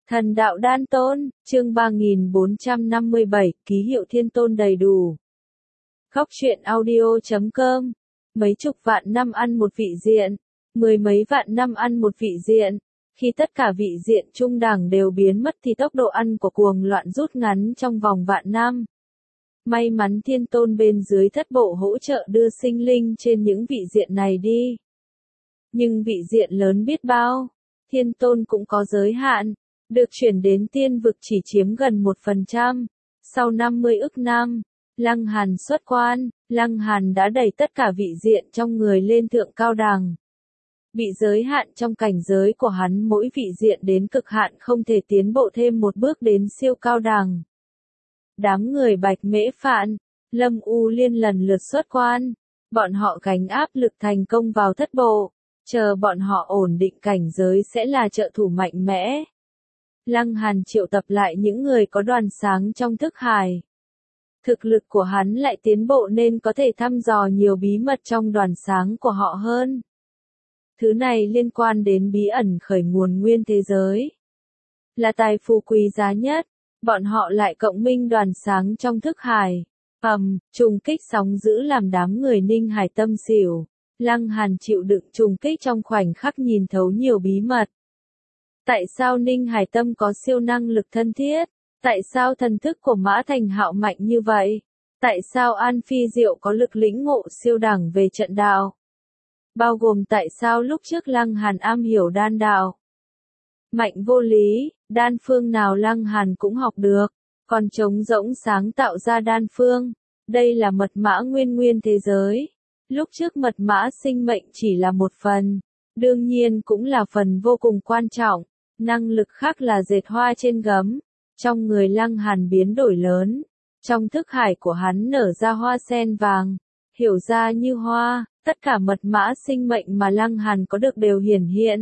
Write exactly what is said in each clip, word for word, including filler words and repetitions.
Thần đạo đan tôn, chương ba nghìn bốn trăm năm mươi bảy, ký hiệu thiên tôn đầy đủ. Góc truyện audio chấm com. Mấy chục vạn năm ăn một vị diện, mười mấy vạn năm ăn một vị diện. Khi tất cả vị diện trung đẳng đều biến mất thì tốc độ ăn của cuồng loạn rút ngắn trong vòng vạn năm. May mắn thiên tôn bên dưới thất bộ hỗ trợ đưa sinh linh trên những vị diện này đi. Nhưng vị diện lớn biết bao, thiên tôn cũng có giới hạn. Được chuyển đến tiên vực chỉ chiếm gần một phần trăm. Sau năm mươi ức năm, Lăng Hàn xuất quan, Lăng Hàn đã đẩy tất cả vị diện trong người lên thượng cao đẳng. Bị giới hạn trong cảnh giới của hắn, mỗi vị diện đến cực hạn không thể tiến bộ thêm một bước đến siêu cao đẳng. Đám người Bạch Mễ Phạn, Lâm U Liên lần lượt xuất quan, bọn họ gánh áp lực thành công vào thất bộ, chờ bọn họ ổn định cảnh giới sẽ là trợ thủ mạnh mẽ. Lăng Hàn triệu tập lại những người có đoàn sáng trong thức hải. Thực lực của hắn lại tiến bộ nên có thể thăm dò nhiều bí mật trong đoàn sáng của họ hơn. Thứ này liên quan đến bí ẩn khởi nguồn nguyên thế giới. Là tài phú quý giá nhất, bọn họ lại cộng minh đoàn sáng trong thức hải. Ầm, trùng kích sóng dữ làm đám người Ninh Hải tâm xỉu. Lăng Hàn chịu đựng trùng kích trong khoảnh khắc nhìn thấu nhiều bí mật. Tại sao Ninh Hải Tâm có siêu năng lực thân thiết? Tại sao thần thức của Mã Thành Hạo mạnh như vậy? Tại sao An Phi Diệu có lực lĩnh ngộ siêu đẳng về trận đạo? Bao gồm tại sao lúc trước Lăng Hàn am hiểu đan đạo? Mạnh vô lý, đan phương nào Lăng Hàn cũng học được, còn trống rỗng sáng tạo ra đan phương. Đây là mật mã nguyên nguyên thế giới. Lúc trước mật mã sinh mệnh chỉ là một phần, đương nhiên cũng là phần vô cùng quan trọng. Năng lực khác là dệt hoa trên gấm. Trong người Lăng Hàn biến đổi lớn. Trong thức hải của hắn nở ra hoa sen vàng. Hiểu ra như hoa, tất cả mật mã sinh mệnh mà Lăng Hàn có được đều hiển hiện.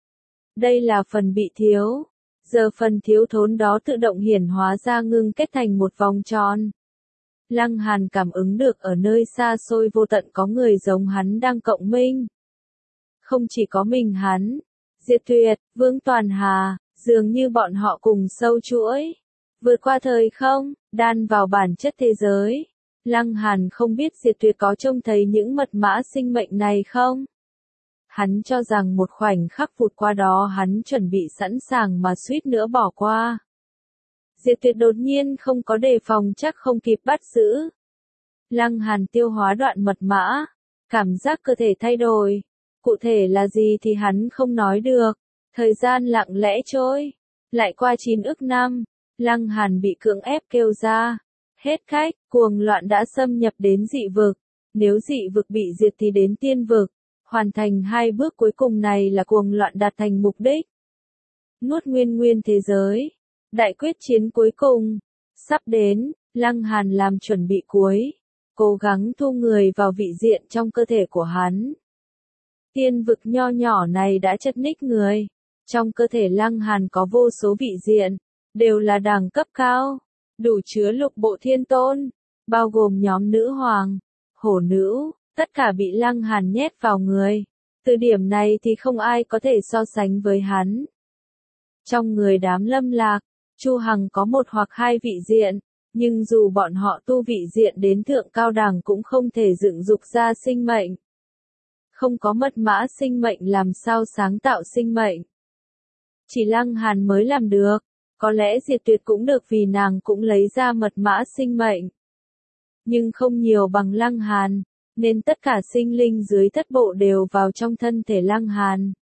Đây là phần bị thiếu. Giờ phần thiếu thốn đó tự động hiển hóa ra ngưng kết thành một vòng tròn. Lăng Hàn cảm ứng được ở nơi xa xôi vô tận có người giống hắn đang cộng minh. Không chỉ có mình hắn. Diệt Tuyệt, Vương Toàn Hà, dường như bọn họ cùng sâu chuỗi, vượt qua thời không, đan vào bản chất thế giới. Lăng Hàn không biết Diệt Tuyệt có trông thấy những mật mã sinh mệnh này không? Hắn cho rằng một khoảnh khắc vụt qua đó hắn chuẩn bị sẵn sàng mà suýt nữa bỏ qua. Diệt Tuyệt đột nhiên không có đề phòng chắc không kịp bắt giữ. Lăng Hàn tiêu hóa đoạn mật mã, cảm giác cơ thể thay đổi. Cụ thể là gì thì hắn không nói được. Thời gian lặng lẽ trôi. Lại qua chín ức năm. Lăng Hàn bị cưỡng ép kêu ra. Hết cách, cuồng loạn đã xâm nhập đến dị vực. Nếu dị vực bị diệt thì đến tiên vực. Hoàn thành hai bước cuối cùng này là cuồng loạn đạt thành mục đích. Nuốt nguyên nguyên thế giới. Đại quyết chiến cuối cùng. Sắp đến, Lăng Hàn làm chuẩn bị cuối. Cố gắng thu người vào vị diện trong cơ thể của hắn. Tiên vực nho nhỏ này đã chất ních người. Trong cơ thể Lăng Hàn có vô số vị diện, đều là đẳng cấp cao, đủ chứa lục bộ thiên tôn, bao gồm nhóm nữ hoàng, hổ nữ, tất cả bị Lăng Hàn nhét vào người. Từ điểm này thì không ai có thể so sánh với hắn. Trong người đám Lâm Lạc, Chu Hằng có một hoặc hai vị diện, nhưng dù bọn họ tu vị diện đến thượng cao đẳng cũng không thể dựng dục ra sinh mệnh. Không có mật mã sinh mệnh làm sao sáng tạo sinh mệnh. Chỉ Lăng Hàn mới làm được, có lẽ Diệt Tuyệt cũng được vì nàng cũng lấy ra mật mã sinh mệnh. Nhưng không nhiều bằng Lăng Hàn, nên tất cả sinh linh dưới thất bộ đều vào trong thân thể Lăng Hàn.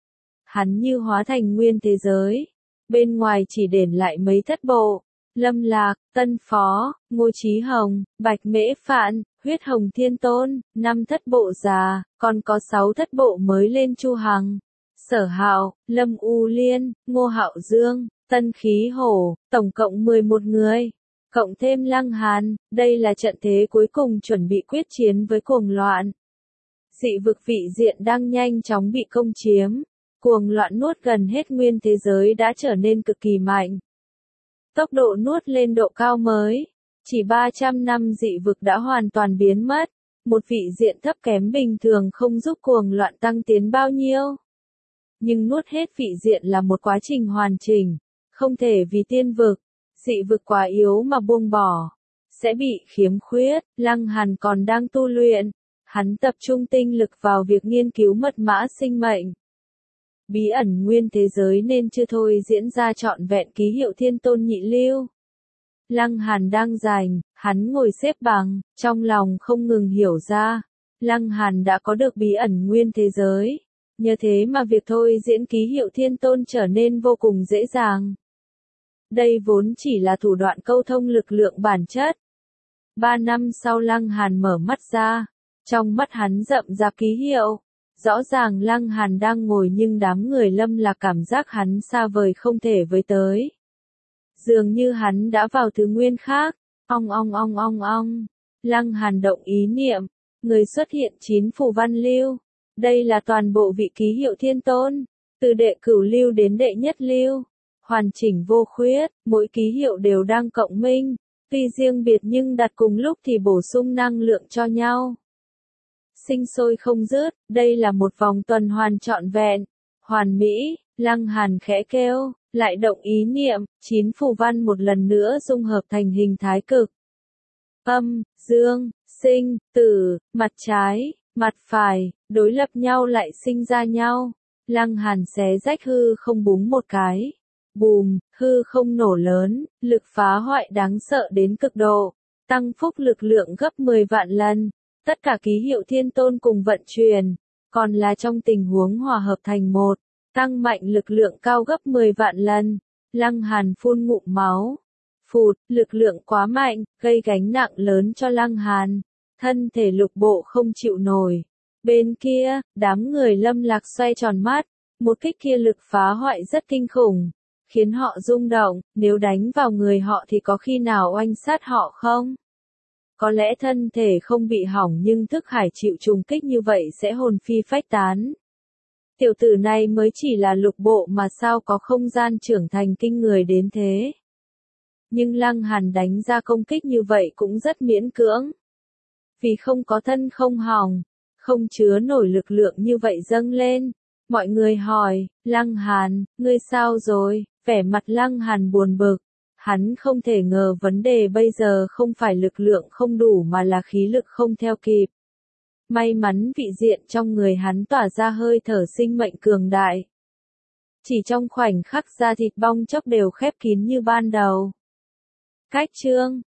Hắn như hóa thành nguyên thế giới, bên ngoài chỉ để lại mấy thất bộ. Lâm Lạc, Tân Phó, Ngô Chí Hồng, Bạch Mễ Phạn, Huyết Hồng Thiên Tôn, năm thất bộ già, còn có sáu thất bộ mới lên Chu Hằng, Sở Hạo, Lâm U Liên, Ngô Hạo Dương, Tân Khí Hổ, tổng cộng mười một người. Cộng thêm Lăng Hàn, đây là trận thế cuối cùng chuẩn bị quyết chiến với cuồng loạn. Dị vực vị diện đang nhanh chóng bị công chiếm. Cuồng loạn nuốt gần hết nguyên thế giới đã trở nên cực kỳ mạnh. Tốc độ nuốt lên độ cao mới. Chỉ ba trăm năm dị vực đã hoàn toàn biến mất. Một vị diện thấp kém bình thường không giúp cuồng loạn tăng tiến bao nhiêu. Nhưng nuốt hết vị diện là một quá trình hoàn chỉnh. Không thể vì tiên vực, dị vực quá yếu mà buông bỏ, sẽ bị khiếm khuyết. Lăng Hàn còn đang tu luyện, hắn tập trung tinh lực vào việc nghiên cứu mật mã sinh mệnh. Bí ẩn nguyên thế giới nên chưa thôi diễn ra trọn vẹn ký hiệu thiên tôn nhị lưu. Lăng Hàn đang rảnh, hắn ngồi xếp bằng, trong lòng không ngừng hiểu ra. Lăng Hàn đã có được bí ẩn nguyên thế giới. Nhờ thế mà việc thôi diễn ký hiệu thiên tôn trở nên vô cùng dễ dàng. Đây vốn chỉ là thủ đoạn câu thông lực lượng bản chất. Ba năm sau Lăng Hàn mở mắt ra, trong mắt hắn rậm rạp ký hiệu. Rõ ràng Lăng Hàn đang ngồi nhưng đám người Lâm Lạc cảm giác hắn xa vời không thể với tới. Dường như hắn đã vào thứ nguyên khác. Ong ong ong ong ong. Lăng Hàn động ý niệm, người xuất hiện chín phù văn lưu. Đây là toàn bộ vị ký hiệu thiên tôn, từ đệ cửu lưu đến đệ nhất lưu, hoàn chỉnh vô khuyết, mỗi ký hiệu đều đang cộng minh, tuy riêng biệt nhưng đặt cùng lúc thì bổ sung năng lượng cho nhau. Sinh sôi không dứt, đây là một vòng tuần hoàn trọn vẹn, hoàn mỹ. Lăng Hàn khẽ kêu, lại động ý niệm, chín phù văn một lần nữa dung hợp thành hình thái cực. Âm, dương, sinh, tử, mặt trái, mặt phải, đối lập nhau lại sinh ra nhau. Lăng Hàn xé rách hư không búng một cái. Bùm, hư không nổ lớn, lực phá hoại đáng sợ đến cực độ, tăng phúc lực lượng gấp mười vạn lần. Tất cả ký hiệu thiên tôn cùng vận chuyển, còn là trong tình huống hòa hợp thành một, tăng mạnh lực lượng cao gấp mười vạn lần. Lăng Hàn phun ngụm máu. Phụt, lực lượng quá mạnh, gây gánh nặng lớn cho Lăng Hàn. Thân thể lục bộ không chịu nổi. Bên kia, đám người Lâm Lạc xoay tròn mắt, một kích kia lực phá hoại rất kinh khủng, khiến họ rung động, nếu đánh vào người họ thì có khi nào oanh sát họ không? Có lẽ thân thể không bị hỏng nhưng thức hải chịu trùng kích như vậy sẽ hồn phi phách tán. Tiểu tử này mới chỉ là lục bộ mà sao có không gian trưởng thành kinh người đến thế. Nhưng Lăng Hàn đánh ra công kích như vậy cũng rất miễn cưỡng. Vì không có thân không hỏng, không chứa nổi lực lượng như vậy dâng lên. Mọi người hỏi, Lăng Hàn, ngươi sao rồi? Vẻ mặt Lăng Hàn buồn bực. Hắn không thể ngờ vấn đề bây giờ không phải lực lượng không đủ mà là khí lực không theo kịp. May mắn vị diện trong người hắn tỏa ra hơi thở sinh mệnh cường đại. Chỉ trong khoảnh khắc da thịt bong chóc đều khép kín như ban đầu. Cách chương